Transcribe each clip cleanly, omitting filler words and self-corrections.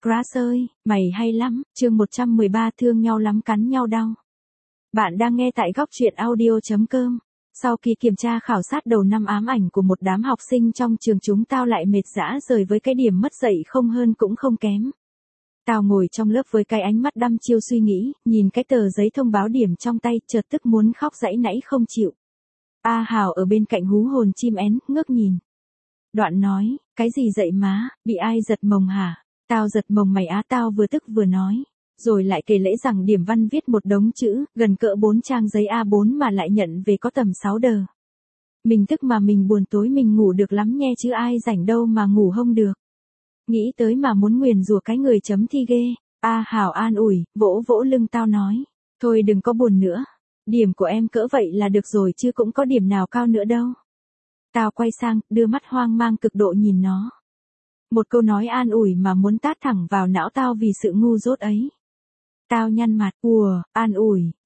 Grass ơi, mày hay lắm, chương 113 thương nhau lắm cắn nhau đau. Bạn đang nghe tại góc truyện audio.com. Sau khi kiểm tra khảo sát đầu năm ám ảnh của một đám học sinh trong trường chúng tao lại mệt dã rời với cái điểm mất dạy không hơn cũng không kém. Tao ngồi trong lớp với cái ánh mắt đăm chiêu suy nghĩ, nhìn cái tờ giấy thông báo điểm trong tay, chợt tức muốn khóc dãy nãy không chịu. A Hào ở bên cạnh hú hồn chim én, ngước nhìn. Đoạn nói, cái gì dậy má, bị ai giật mồng hả? Tao giật mồng mày á, tao vừa tức vừa nói. Rồi lại kể lễ rằng điểm văn viết một đống chữ, gần cỡ 4 trang giấy A4 mà lại nhận về có tầm 6 đờ. Mình tức mà mình buồn, tối mình ngủ được lắm nghe chứ ai rảnh đâu mà ngủ không được. Nghĩ tới mà muốn nguyền rủa cái người chấm thi ghê. A Hào an ủi, vỗ vỗ lưng tao nói. Thôi đừng có buồn nữa. Điểm của em cỡ vậy là được rồi chứ cũng có điểm nào cao nữa đâu. Tao quay sang, đưa mắt hoang mang cực độ nhìn nó. Một câu nói an ủi mà muốn tát thẳng vào não tao vì sự ngu dốt ấy. Tao nhăn mặt, an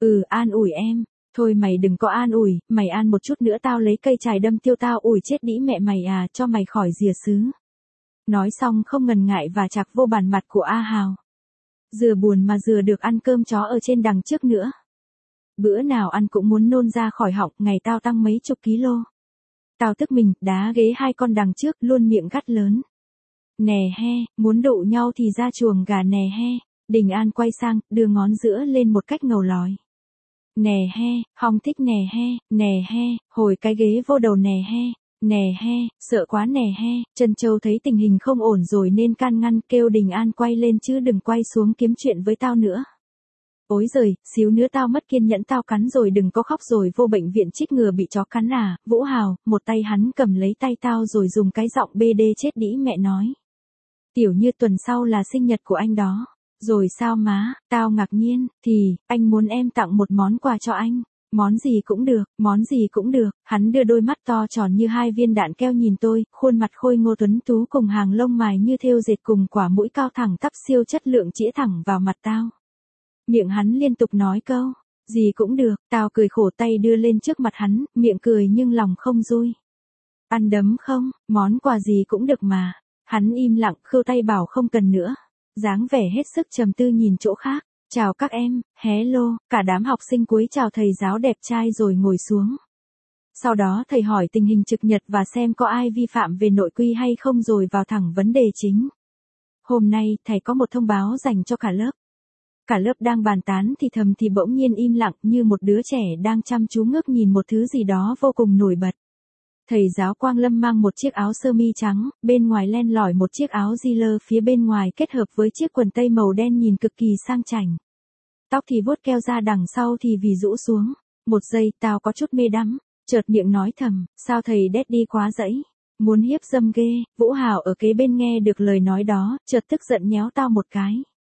ủi em. Thôi mày đừng có an ủi, mày an một chút nữa tao lấy cây chài đâm tiêu tao ủi chết đĩ mẹ mày à, cho mày khỏi rìa xứ. Nói xong không ngần ngại và chạc vô bàn mặt của A Hào. Dừa buồn mà dừa được ăn cơm chó ở trên đằng trước nữa. Bữa nào ăn cũng muốn nôn ra khỏi họng, ngày tao tăng mấy chục ký. Tao tức mình, đá ghế hai con đằng trước, luôn miệng gắt lớn. Nè he, muốn đụ nhau thì ra chuồng gà nè he. Đình An quay sang, đưa ngón giữa lên một cách ngầu lòi. Nè he, Hong thích nè he, hồi cái ghế vô đầu nè he, sợ quá nè he. Trân Châu thấy tình hình không ổn rồi nên can ngăn, kêu Đình An quay lên chứ đừng quay xuống kiếm chuyện với tao nữa. Ối giời, xíu nữa tao mất kiên nhẫn tao cắn rồi, đừng có khóc rồi vô bệnh viện chích ngừa bị chó cắn à. Vũ Hào, một tay hắn cầm lấy tay tao rồi dùng cái giọng BD chết đĩ mẹ nói. Tiểu Như tuần sau là sinh nhật của anh đó. Rồi sao má, tao ngạc nhiên, thì, anh muốn em tặng một món quà cho anh. Món gì cũng được, hắn đưa đôi mắt to tròn như hai viên đạn keo nhìn tôi, khuôn mặt khôi ngô tuấn tú cùng hàng lông mày như thêu dệt cùng quả mũi cao thẳng tắp siêu chất lượng chĩa thẳng vào mặt tao. Miệng hắn liên tục nói câu, gì cũng được, tao cười khổ tay đưa lên trước mặt hắn, miệng cười nhưng lòng không vui. Ăn đấm không, món quà gì cũng được mà. Hắn im lặng, khêu tay bảo không cần nữa. Dáng vẻ hết sức trầm tư nhìn chỗ khác. Chào các em, hello, cả đám học sinh cúi chào thầy giáo đẹp trai rồi ngồi xuống. Sau đó thầy hỏi tình hình trực nhật và xem có ai vi phạm về nội quy hay không rồi vào thẳng vấn đề chính. Hôm nay, thầy có một thông báo dành cho cả lớp. Cả lớp đang bàn tán thì thầm thì bỗng nhiên im lặng như một đứa trẻ đang chăm chú ngước nhìn một thứ gì đó vô cùng nổi bật. Thầy giáo Quang Lâm mang một chiếc áo sơ mi trắng, bên ngoài len lỏi một chiếc áo jean phía bên ngoài kết hợp với chiếc quần tây màu đen nhìn cực kỳ sang chảnh. Tóc thì vuốt keo ra đằng sau thì vì rũ xuống. Một giây tao có chút mê đắm, chợt miệng nói thầm, sao thầy đét đi quá dẫy, muốn hiếp dâm ghê. Vũ Hào ở kế bên nghe được lời nói đó, chợt tức giận nhéo tao một cái.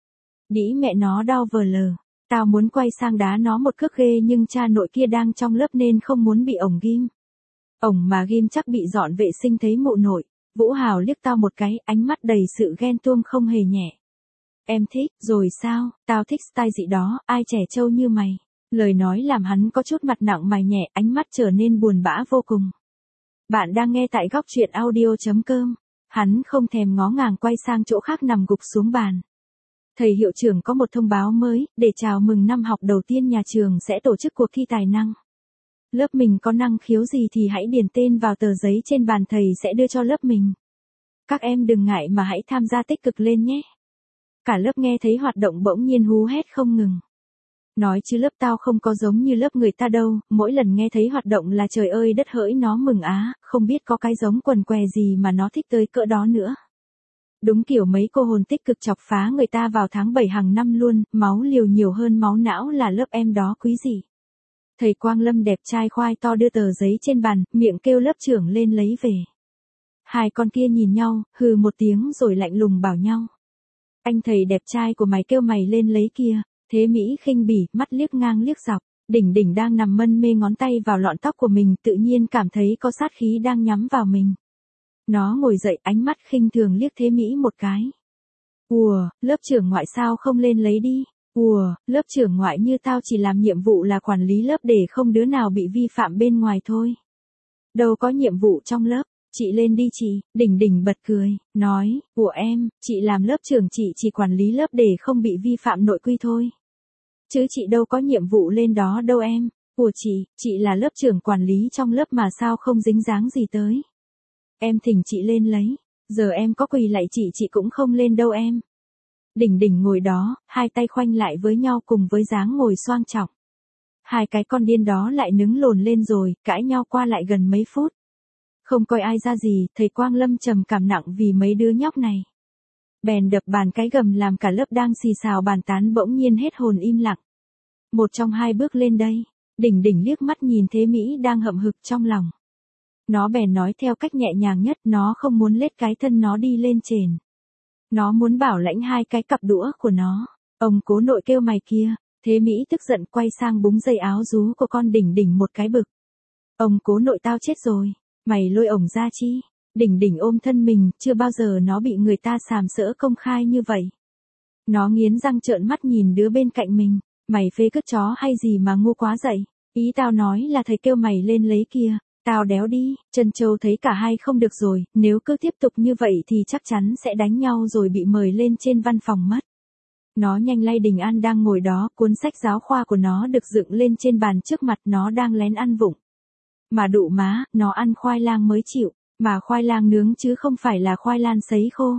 Đĩ mẹ nó đau vờ lờ, tao muốn quay sang đá nó một cước ghê nhưng cha nội kia đang trong lớp nên không muốn bị ổng ghim. Ổng mà ghim chắc bị dọn vệ sinh thấy mụ nội. Vũ Hào liếc tao một cái, ánh mắt đầy sự ghen tuông không hề nhẹ. Em thích, rồi sao, tao thích style dị đó, ai trẻ trâu như mày. Lời nói làm hắn có chút mặt nặng mày nhẹ, ánh mắt trở nên buồn bã vô cùng. Bạn đang nghe tại góc truyện audio.com. Hắn không thèm ngó ngàng quay sang chỗ khác nằm gục xuống bàn. Thầy hiệu trưởng có một thông báo mới, để chào mừng năm học đầu tiên nhà trường sẽ tổ chức cuộc thi tài năng. Lớp mình có năng khiếu gì thì hãy điền tên vào tờ giấy trên bàn, thầy sẽ đưa cho lớp mình. Các em đừng ngại mà hãy tham gia tích cực lên nhé. Cả lớp nghe thấy hoạt động bỗng nhiên hú hét không ngừng. Nói chứ lớp tao không có giống như lớp người ta đâu, mỗi lần nghe thấy hoạt động là trời ơi đất hỡi nó mừng á, không biết có cái giống quần què gì mà nó thích tới cỡ đó nữa. Đúng kiểu mấy cô hồn tích cực chọc phá người ta vào tháng 7 hàng năm luôn, máu liều nhiều hơn máu não là lớp em đó quý gì. Thầy Quang Lâm đẹp trai khoai to đưa tờ giấy trên bàn, miệng kêu lớp trưởng lên lấy về. Hai con kia nhìn nhau, hừ một tiếng rồi lạnh lùng bảo nhau. Anh thầy đẹp trai của mày kêu mày lên lấy kia. Thế Mỹ khinh bỉ, mắt liếc ngang liếc dọc. Đỉnh Đỉnh đang nằm mân mê ngón tay vào lọn tóc của mình, tự nhiên cảm thấy có sát khí đang nhắm vào mình. Nó ngồi dậy, ánh mắt khinh thường liếc Thế Mỹ một cái. Lớp trưởng ngoại sao không lên lấy đi. Lớp trưởng ngoại như tao chỉ làm nhiệm vụ là quản lý lớp để không đứa nào bị vi phạm bên ngoài thôi. Đâu có nhiệm vụ trong lớp. Chị lên đi chị, Đỉnh Đỉnh bật cười, nói, của em, chị làm lớp trưởng chị chỉ quản lý lớp để không bị vi phạm nội quy thôi. Chứ chị đâu có nhiệm vụ lên đó đâu em, của chị là lớp trưởng quản lý trong lớp mà sao không dính dáng gì tới. Em thỉnh chị lên lấy, giờ em có quỳ lại chị cũng không lên đâu em. Đỉnh Đỉnh ngồi đó, hai tay khoanh lại với nhau cùng với dáng ngồi xoang trọng. Hai cái con điên đó lại nứng lồn lên rồi, cãi nhau qua lại gần mấy phút. Không coi ai ra gì, thầy Quang Lâm trầm cảm nặng vì mấy đứa nhóc này. Bèn đập bàn cái gầm làm cả lớp đang xì xào bàn tán bỗng nhiên hết hồn im lặng. Một trong hai bước lên đây, Đỉnh Đỉnh liếc mắt nhìn Thế Mỹ đang hậm hực trong lòng. Nó bèn nói theo cách nhẹ nhàng nhất, nó không muốn lết cái thân nó đi lên trên. Nó muốn bảo lãnh hai cái cặp đũa của nó. Ông cố nội kêu mày kia. Thế Mỹ tức giận quay sang búng dây áo rú của con Đỉnh Đỉnh một cái bực. Ông cố nội tao chết rồi. Mày lôi ổng ra chi? Đỉnh Đỉnh ôm thân mình, chưa bao giờ nó bị người ta sàm sỡ công khai như vậy. Nó nghiến răng trợn mắt nhìn đứa bên cạnh mình. Mày phê cứt chó hay gì mà ngu quá vậy? Ý tao nói là thầy kêu mày lên lấy kia. Tao đéo đi, Trân Châu thấy cả hai không được rồi, nếu cứ tiếp tục như vậy thì chắc chắn sẽ đánh nhau rồi bị mời lên trên văn phòng mất. Nó nhanh lay Đình An đang ngồi đó, cuốn sách giáo khoa của nó được dựng lên trên bàn trước mặt nó đang lén ăn vụng. Mà đụ má, nó ăn khoai lang mới chịu, mà khoai lang nướng chứ không phải là khoai lang sấy khô.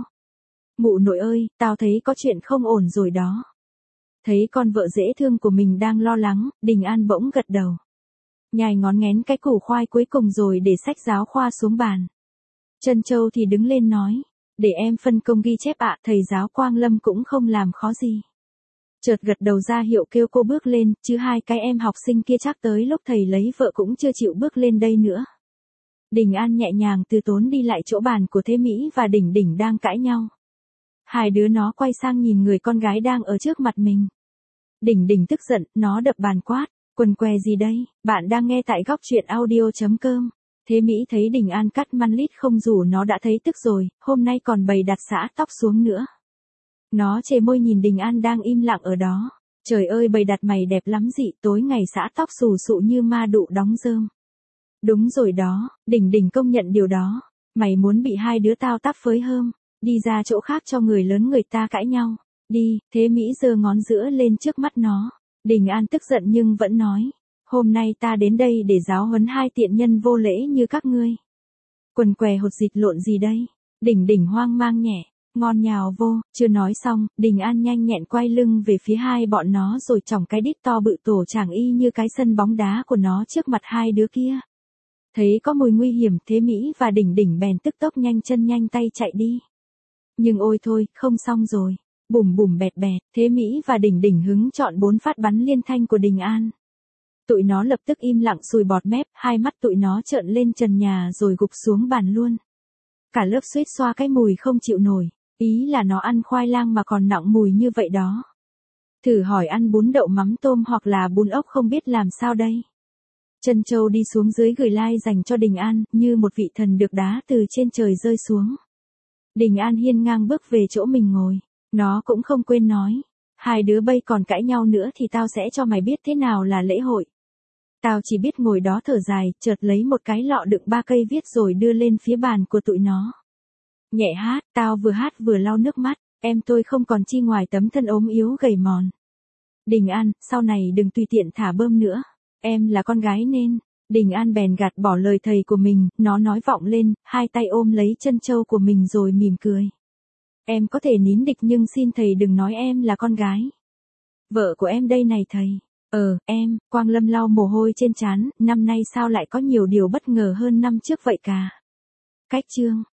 Mụ nội ơi, tao thấy có chuyện không ổn rồi đó. Thấy con vợ dễ thương của mình đang lo lắng, Đình An bỗng gật đầu. Nhai ngón nghén cái củ khoai cuối cùng rồi để sách giáo khoa xuống bàn. Trân Châu thì đứng lên nói, để em phân công ghi chép ạ, thầy giáo Quang Lâm cũng không làm khó gì. Chợt gật đầu ra hiệu kêu cô bước lên, chứ hai cái em học sinh kia chắc tới lúc thầy lấy vợ cũng chưa chịu bước lên đây nữa. Đình An nhẹ nhàng từ tốn đi lại chỗ bàn của Thế Mỹ và Đỉnh Đỉnh đang cãi nhau. Hai đứa nó quay sang nhìn người con gái đang ở trước mặt mình. Đỉnh Đỉnh tức giận, nó đập bàn quát. Quần què gì đây, bạn đang nghe tại góc truyện audio.com. Thế Mỹ thấy Đình An cắt măn lít không rủ nó đã thấy tức rồi, hôm nay còn bày đặt xõa tóc xuống nữa. Nó chề môi nhìn Đình An đang im lặng ở đó. Trời ơi bày đặt mày đẹp lắm dị, tối ngày xõa tóc xù xụ như ma đụ đóng rơm. Đúng rồi đó, Đỉnh Đỉnh công nhận điều đó. Mày muốn bị hai đứa tao tắp phới hơm, đi ra chỗ khác cho người lớn người ta cãi nhau. Đi, Thế Mỹ giơ ngón giữa lên trước mắt nó. Đình An tức giận nhưng vẫn nói, hôm nay ta đến đây để giáo huấn hai tiện nhân vô lễ như các ngươi. Quần què hột dịch lộn gì đây? Đỉnh Đỉnh hoang mang nhẹ, ngon nhào vô, chưa nói xong, Đình An nhanh nhẹn quay lưng về phía hai bọn nó rồi chỏng cái đít to bự tổ chảng y như cái sân bóng đá của nó trước mặt hai đứa kia. Thấy có mùi nguy hiểm, Thế Mỹ và Đỉnh Đỉnh bèn tức tốc nhanh chân nhanh tay chạy đi. Nhưng ôi thôi, không xong rồi. Bùm bùm bẹt bẹt, Thế Mỹ và Đỉnh Đỉnh hứng chọn 4 phát bắn liên thanh của Đình An. Tụi nó lập tức im lặng sùi bọt mép, hai mắt tụi nó trợn lên trần nhà rồi gục xuống bàn luôn. Cả lớp suýt xoa cái mùi không chịu nổi, ý là nó ăn khoai lang mà còn nặng mùi như vậy đó. Thử hỏi ăn bún đậu mắm tôm hoặc là bún ốc không biết làm sao đây. Trân Châu đi xuống dưới gửi like dành cho Đình An, như một vị thần được đá từ trên trời rơi xuống. Đình An hiên ngang bước về chỗ mình ngồi. Nó cũng không quên nói, hai đứa bây còn cãi nhau nữa thì tao sẽ cho mày biết thế nào là lễ hội. Tao chỉ biết ngồi đó thở dài, chợt lấy một cái lọ đựng 3 cây viết rồi đưa lên phía bàn của tụi nó. Nhẹ hát, tao vừa hát vừa lau nước mắt, em tôi không còn chi ngoài tấm thân ốm yếu gầy mòn. Đình An, sau này đừng tùy tiện thả bơm nữa, em là con gái nên. Đình An bèn gạt bỏ lời thầy của mình, nó nói vọng lên, hai tay ôm lấy Trân Châu của mình rồi mỉm cười. Em có thể nín địch nhưng xin thầy đừng nói em là con gái. Vợ của em đây này thầy. Em, Quang Lâm lau mồ hôi trên trán, năm nay sao lại có nhiều điều bất ngờ hơn năm trước vậy cả. Cách chương.